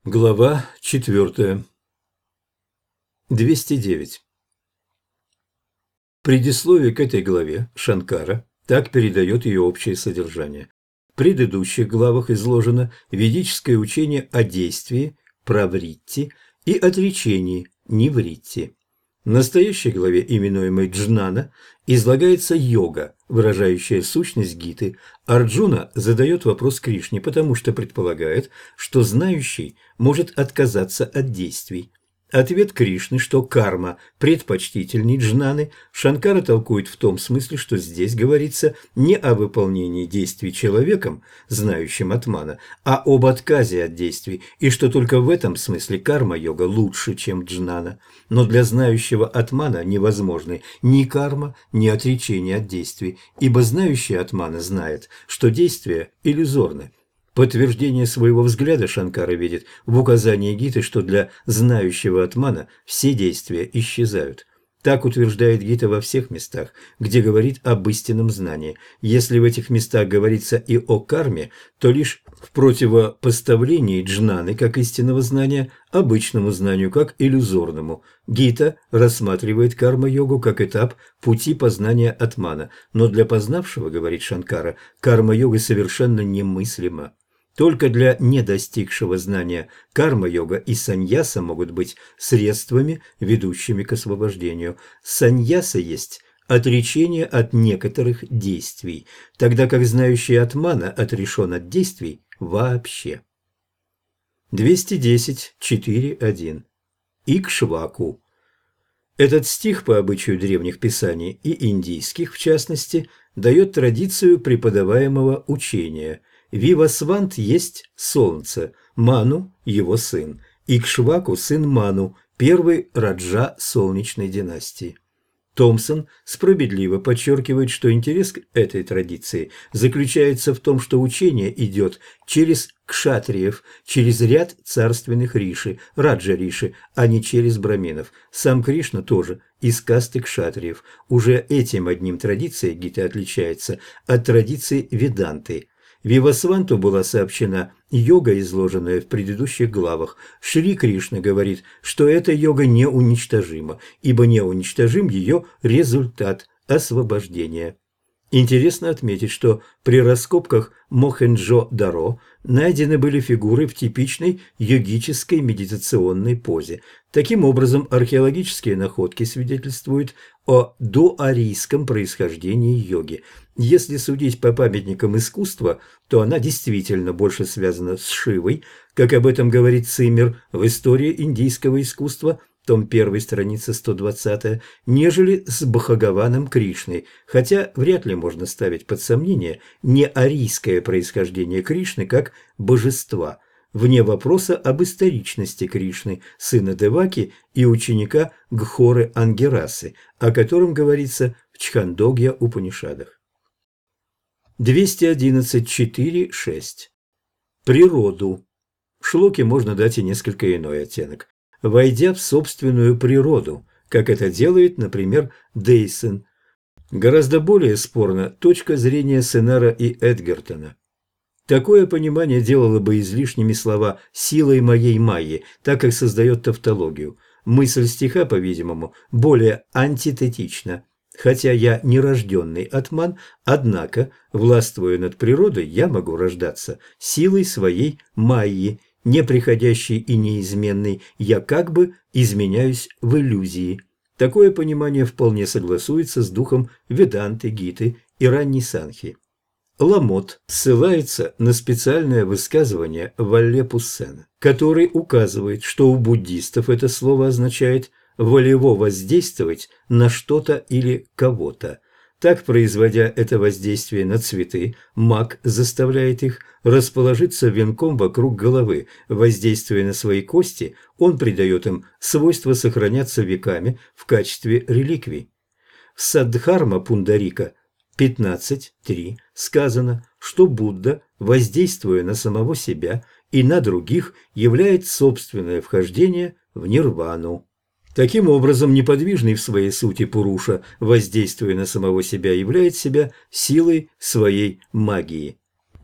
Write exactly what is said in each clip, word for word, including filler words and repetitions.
Глава четвертая. двести девять. Предисловие к этой главе Шанкара так передает ее общее содержание. В предыдущих главах изложено ведическое учение о действии, правритти, и отречении, нивритти. В настоящей главе, именуемой Джнана, излагается йога, выражающая сущность Гиты. Арджуна задает вопрос Кришне, потому что предполагает, что знающий может отказаться от действий. Ответ Кришны, что карма предпочтительней джнаны, Шанкара толкует в том смысле, что здесь говорится не о выполнении действий человеком, знающим атмана, а об отказе от действий, и что только в этом смысле карма-йога лучше, чем джнана. Но для знающего атмана невозможны ни карма, ни отречение от действий, ибо знающий атмана знает, что действия иллюзорны. Подтверждение своего взгляда Шанкара видит в указании Гиты, что для знающего атмана все действия исчезают. Так утверждает Гита во всех местах, где говорит об истинном знании. Если в этих местах говорится и о карме, то лишь в противопоставлении джнаны как истинного знания обычному знанию как иллюзорному. Гита рассматривает карма-йогу как этап пути познания атмана, но для познавшего, говорит Шанкара, карма-йога совершенно немыслима. Только для недостигшего знания карма-йога и саньяса могут быть средствами, ведущими к освобождению. Саньяса есть отречение от некоторых действий, тогда как знающий атмана отрешен от действий вообще. двести десять четыре один. Икшваку. Этот стих, по обычаю древних писаний и индийских в частности, дает традицию преподаваемого учения. Вивасвант есть солнце, Ману – его сын, Икшваку – сын Ману, первый раджа солнечной династии. Томпсон справедливо подчеркивает, что интерес к этой традиции заключается в том, что учение идет через кшатриев, через ряд царственных риши, раджа-риши, а не через браминов. Сам Кришна тоже из касты кшатриев. Уже этим одним традиция Гиты отличается от традиции Веданты. Вивасванту была сообщена йога, изложенная в предыдущих главах. Шри Кришна говорит, что эта йога неуничтожима, ибо неуничтожим ее результат освобождения. Интересно отметить, что при раскопках Мохенджо-Даро найдены были фигуры в типичной йогической медитационной позе. Таким образом, археологические находки свидетельствуют о доарийском происхождении йоги. Если судить по памятникам искусства, то она действительно больше связана с Шивой, как об этом говорит Циммер в «Истории индийского искусства», том один, страница сто двадцать, нежели с Бхагаваном Кришной, хотя вряд ли можно ставить под сомнение неарийское происхождение Кришны как божества, вне вопроса об историчности Кришны, сына Деваки и ученика Гхоры Ангирасы, о котором говорится в Чхандогья-Упанишадах. двести одиннадцать четыре шесть. Природу. Шлоке можно дать и несколько иной оттенок. Войдя в собственную природу, как это делает, например, Дейсон. Гораздо более спорна точка зрения Сеннера и Эдгертона. Такое понимание делало бы излишними слова «силой моей майи», так как создает тавтологию. Мысль стиха, по-видимому, более антитетична. Хотя я нерожденный атман, однако, властвуя над природой, я могу рождаться силой своей майи, неприходящий и неизменный, я как бы изменяюсь в иллюзии. Такое понимание вполне согласуется с духом Веданты, Гиты и ранней Санхи. Ламот ссылается на специальное высказывание Валлепуссена, который указывает, что у буддистов это слово означает волево воздействовать на что-то или кого-то. Так, производя это воздействие на цветы, маг заставляет их расположиться венком вокруг головы. Воздействуя на свои кости, он придает им свойство сохраняться веками в качестве реликвий. В Саддхарма Пундарика пятнадцать три сказано, что Будда, воздействуя на самого себя и на других, являет собственное вхождение в нирвану. Таким образом, неподвижный в своей сути Пуруша, воздействуя на самого себя, являет себя силой своей магии.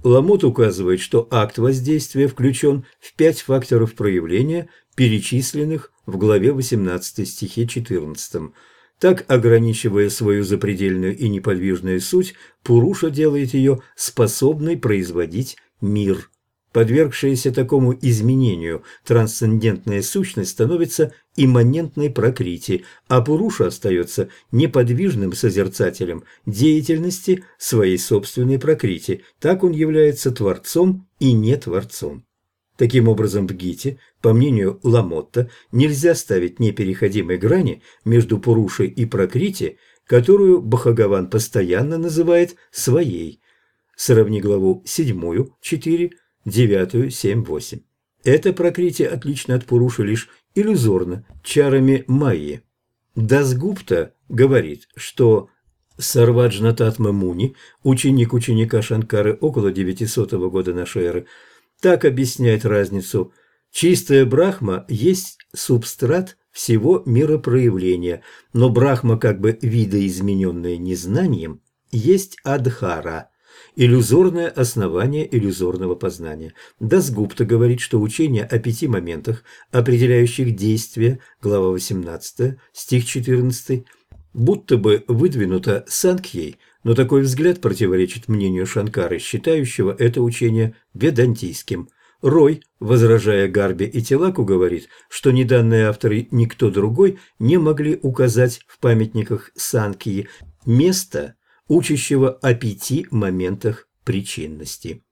Ламот указывает, что акт воздействия включен в пять факторов проявления, перечисленных в главе восемнадцатой стихе четырнадцатом. Так, ограничивая свою запредельную и неподвижную суть, Пуруша делает ее способной производить мир. Подвергшаяся такому изменению трансцендентная сущность становится имманентной пракрити, а Пуруша остается неподвижным созерцателем деятельности своей собственной пракрити. Так он является творцом и не творцом. Таким образом, в Гите, по мнению Ламотта, нельзя ставить непереходимой грани между Пурушей и пракрити, которую Бхагаван постоянно называет своей. Сравни главу седьмую, четыре, девятую, семь, восемь. Эта пракрити отлична от Пуруши лишь иллюзорно, чарами майи. Дасгупта говорит, что Сарваджна Татма Муни, ученик ученика Шанкары около девятисотого года нашей эры, так объясняет разницу. Чистая Брахма есть субстрат всего миропроявления, но Брахма, как бы видоизмененная незнанием, есть адхара, иллюзорное основание иллюзорного познания. Дасгупта говорит, что учение о пяти моментах, определяющих действия, глава восемнадцатая, стих четырнадцатый, будто бы выдвинуто Санкьей, но такой взгляд противоречит мнению Шанкары, считающего это учение ведантийским. Рой, возражая Гарбе и Тилаку, говорит, что неданные авторы никто другой не могли указать в памятниках Санкьи место, учащего о пяти моментах причинности.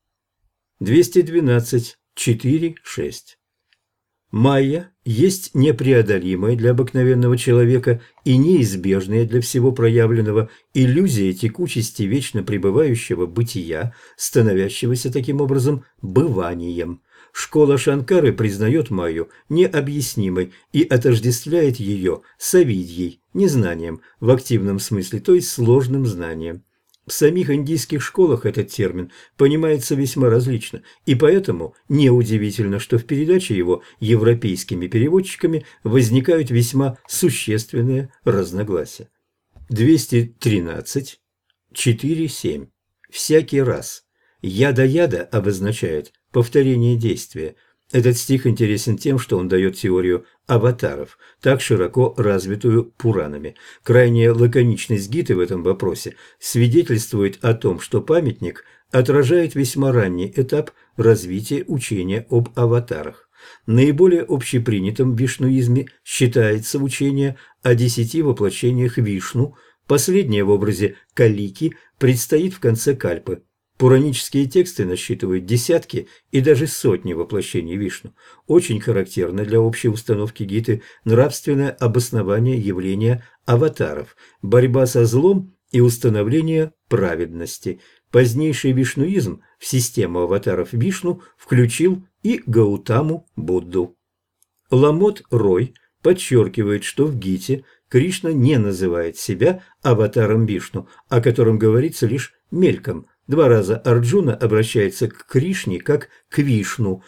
двести двенадцать, четыре, шесть. Майя есть непреодолимая для обыкновенного человека и неизбежная для всего проявленного иллюзия текучести вечно пребывающего бытия, становящегося таким образом быванием. Школа Шанкары признает Майю необъяснимой и отождествляет ее с авидьей, незнанием в активном смысле, то есть сложным знанием. В самих индийских школах этот термин понимается весьма различно, и поэтому неудивительно, что в передаче его европейскими переводчиками возникают весьма существенные разногласия. двести тринадцать, четыре, семь. Всякий раз. Яда-яда обозначает повторение действия. Этот стих интересен тем, что он дает теорию аватаров, так широко развитую Пуранами. Крайняя лаконичность Гиты в этом вопросе свидетельствует о том, что памятник отражает весьма ранний этап развития учения об аватарах. Наиболее общепринятым в вишнуизме считается учение о десяти воплощениях Вишну. Последнее в образе Калики предстоит в конце Кальпы. Пуранические тексты насчитывают десятки и даже сотни воплощений Вишну. Очень характерно для общей установки Гиты нравственное обоснование явления аватаров, борьба со злом и установление праведности. Позднейший вишнуизм в систему аватаров Вишну включил и Гаутаму Будду. Ламот Рой подчеркивает, что в Гите Кришна не называет себя аватаром Вишну, о котором говорится лишь мельком. Два раза Арджуна обращается к Кришне как к Вишну.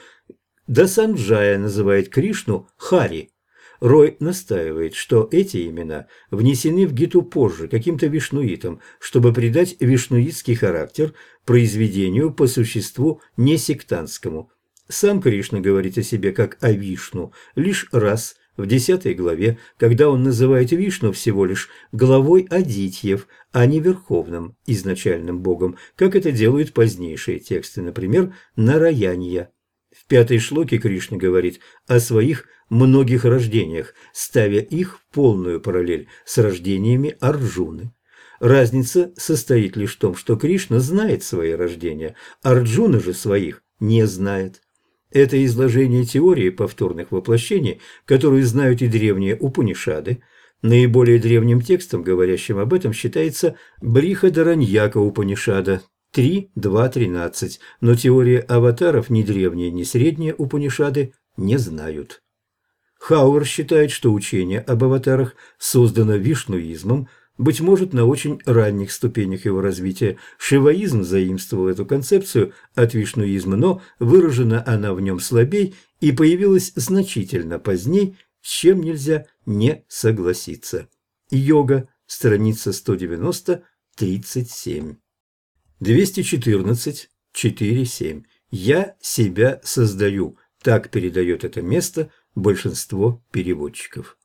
Дасанджая называет Кришну Хари. Рой настаивает, что эти имена внесены в Гиту позже каким-то вишнуитом, чтобы придать вишнуитский характер произведению по существу несектантскому. Сам Кришна говорит о себе как о Вишну лишь раз в десятой главе, когда он называет Вишну всего лишь главой Адитьев, а не верховным изначальным богом, как это делают позднейшие тексты, например, Нараянья. В пятой шлоке Кришна говорит о своих многих рождениях, ставя их в полную параллель с рождениями Арджуны. Разница состоит лишь в том, что Кришна знает свои рождения, Арджуна же своих не знает. Это изложение теории повторных воплощений, которую знают и древние Упанишады. Наиболее древним текстом, говорящим об этом, считается Брихадараньяка Упанишада три, два, тринадцать, но теория аватаров ни древние, ни средние Упанишады не знают. Хауэр считает, что учение об аватарах создано вишнуизмом, быть может, на очень ранних ступенях его развития. Шиваизм заимствовал эту концепцию от вишнуизма, но выражена она в нем слабей и появилась значительно поздней, с чем нельзя не согласиться. Йога, страница сто девяносто, тридцать семь. двести четырнадцать, четыре семь. «Я себя создаю». Так передает это место большинство переводчиков.